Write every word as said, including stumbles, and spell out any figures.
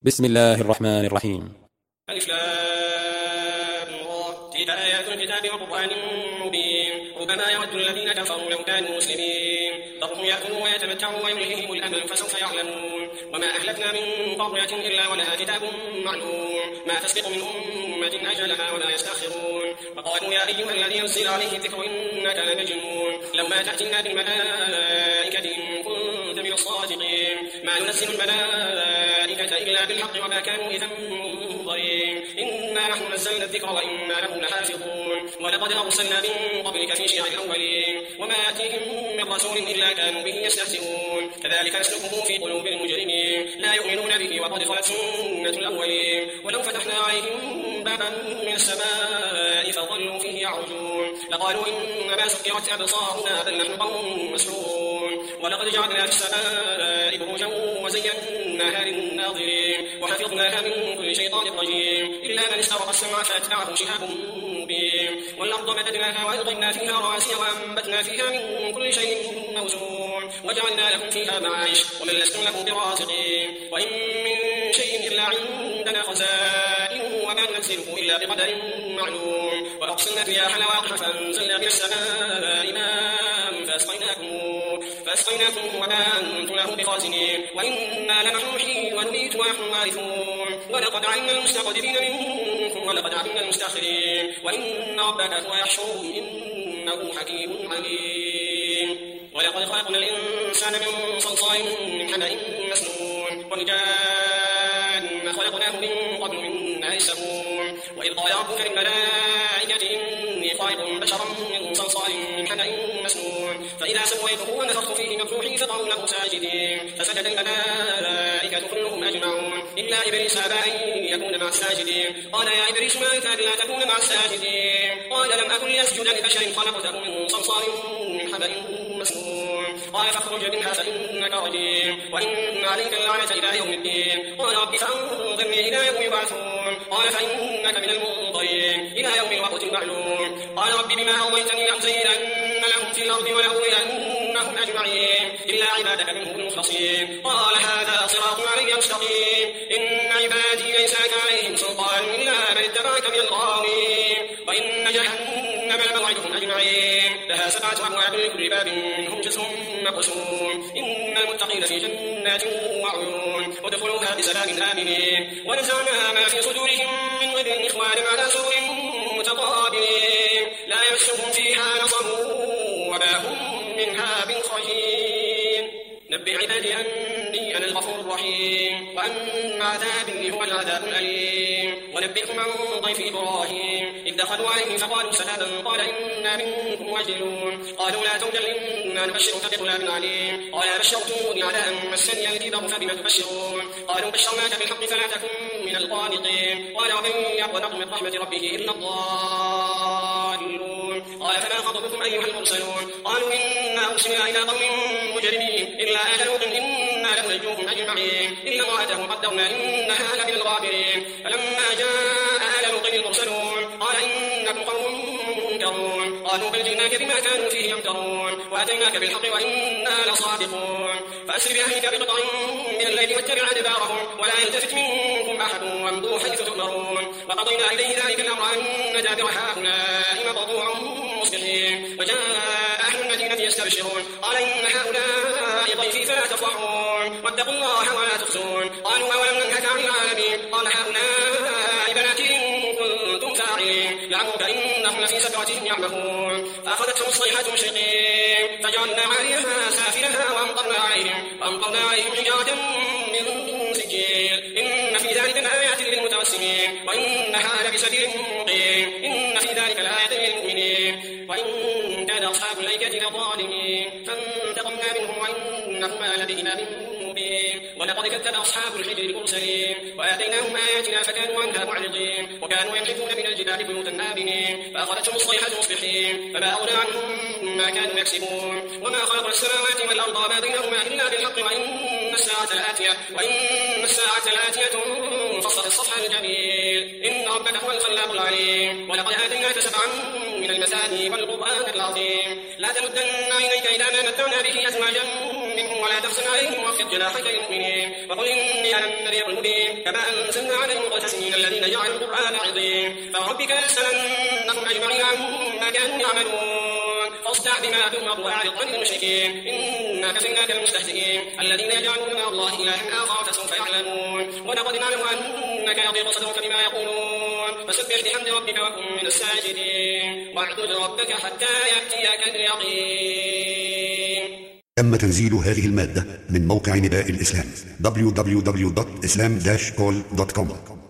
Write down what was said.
بسم الله الرحمن الرحيم. ألف لام را تلك آيات الكتاب وقرآن مبين ربما يود الذين كفروا لو كانوا مسلمين ذرهم يأكلوا ويتمتعوا ويلههم الأمل فسوف يعلمون وما أهلكنا من قرية إلا ولها كتاب معلوم ما تسبق من أمة أجلها ولا يستأخرون وقالوا يا أيها الذي نزل عليه الذكر إنك لمجنون لو ما تأتينا بالملائكة إن كنت من الصادقين ما ينزل الملائكة إلا بالحق وما كانوا إذا منظرين إنا نحن نزلنا الذكر وإنا له لحافظون ولقد أرسلنا من قبلك في شيع الأولين وما يأتيهم من رسول إلا كانوا به يستهزئون كذلك نسلكه في قلوب المجرمين لا يؤمنون به وقد خلت سنة الأولين ولو فتحنا عليهم بابا من السماء فظلوا فيه يعرجون لقالوا إنما سكرت أبصارنا بل نحن قوم مسحورون ولقد جعلنا في السماء بروجا وزيناها للناظرين وحفظناها من كل شيطان رجيم إلا من استرق السمع فأتبعه شهاب مبين والأرض مددناها وألقينا فيها رواسي وأنبتنا فيها من كل شيء موزون وجعلنا لكم فيها معايش ومن لستم له برازقين وإن من شيء إلا عندنا خزائنه وما ننزله إلا بقدر معلوم وأرسلنا الرياح لواقح فأنزلنا من السماء ماء فأسقيناكم فأسقيناكم وما أنتم له بخازنين وإنا لنحن نحيي ونميت ونحن الوارثون ولقد علمنا المستقدمين منكم ولقد علمنا المستأخرين وإن ربك هو يحشرهم إنه حكيم عليم ولقد خلقنا الإنسان من صلصال من حمأ مسنون والجان خلقناه من قبل من نار السموم وإذ قال ربك للملائكة إني خالق بشرا من صلصال من حمأ مسنون فإذا سويته ونفخت فيه من روحي فقعوا له ساجدين فسجد الملائكة كلهم أجمعون إلا إبليس أبى أن يكون مع الساجدين قال يا إبليس ما لك ألا تكون مع الساجدين قال لم أكن لأسجد لبشر خلقته من صلصال من حمأ مسنون قال فاخرج منها فإنك رجيم وإن عليك اللعنة إلى يوم الدين قال رب فأنظرني إلى يوم يبعثون قال فإنك من المنظرين إلى يوم الوقت المعلوم قال رب بما أغويتني لأزينن لهم في الأرض ولأغوينهم أجمعين إلا عبادك منهم المخلصين قال هذا صراط علي مستقيم إن عبادي ليس لك عليهم سلطان إلا من اتبعك من الغاوين وإن جهنم لموعدهم أجمعين لها سبعة أبواب لكل باب منهم جزء مقسوم إن المتقين في جنات وعيون ادخلوها بسلام آمنين ونزعنا ما في صدورهم من غل إخوان على سرر متقابلين لا يمسهم فيها نصب وما هم منها بخارجين نبئ عبادي أني أنا الغفور الرحيم وأن عذابي هو العذاب الأليم ونبئهم عن ضيف إبراهيم إذ دخلوا عليه فقالوا سلاما قال إنا منكم وجلون قالوا لا توجل إنا نبشرك بغلام عليم قال بشرتموني على أن مسني الكبر فبم تبشرون قالوا بشرناك بالحق فلا تكن من القانطين قال ومن يقنط من رحمة ربه إلا الضالون قال فما خطبكم أيها المرسلون قالوا إنا أرسلنا إلى قوم مجرمين إلا آل لوط إنا لننجوهم أجمعين إلا امرأته قدرنا إنها لمن الغابرين فلما جاء آل لوط المرسلون قال إنكم قوم منكرون قالوا بل جئناك بما كانوا فيه يمترون وأتيناك بالحق وإنا لصادقون فأسر بأهلك بقطع من الليل واتبع أدبارهم ولا يلتفت منكم أحد وامضوا حيث تؤمرون وقضينا إليه ذلك الأمر أن دابر هؤلاء مقطوع مصبحين وجاء أهل المدينة يستبشرون قال إن هؤلاء ضيفي فلا تفرحون واتقوا الله ولا تخزون قالوا أولم ننهك عن العالمين قال هؤلاء بناتي إن كنتم فاعلين لعمرك إنهم لفي سكرتهم يعمهون فأخذتهم الصيحة مشرقين فجعلنا عاليها سافلها وأمطرنا عليهم وأمطرنا عليهم حجارة من سجيل إن في ذلك لآيات للمتوسمين وإنها لبسبيل مقيم إن في ذلك لآيات للمؤمنين وإن كان أصحاب الأيكة لظالمين فانتقمنا منهم وإنهما لبإمام مبين ولقد كذب أصحاب الحجر المرسلين وآتيناهم آياتنا فكانوا عنها معرضين وكانوا ينحتون من الجبال بيوتا آمنين فأخذتهم الصيحة مصبحين فما أغنى عنهم ما كانوا يكسبون وما خلقنا السماوات والأرض وما بينهما إلا بالحق وإن الساعة لآتية وإن الساعة لآتية فاصفح الصفح الجميل إن ربك هو الخلاق العليم ولقد آتيناك سبعا من المثاني والقرآن العظيم لا تمدن عينيك إلى ما متعنا به أزواجا منهم ولا تحزن عليهم واخفض جناحك للمؤمنين وقل إني أنا النذير المبين كما أنزلنا على المقتسمين الذين جعلوا القرآن عظيم فربك لنسألنهم أجمعين عما كانوا يعملون فاصدع بما تؤمر وأعرض عن المشركين إنا كفيناك المستهزئين الذين يجعلون مع الله إلها آخر فسوف يعلمون ولقد نعلم أنك يضيق صدرك بما يقولون فسبح بحمد ربك وكن من الساجدين واعبد ربك حتى يأتيك اليقين. تم تنزيل هذه المادة من موقع نداء الإسلام دبليو دبليو دبليو دوت إسلام داش كول دوت كوم.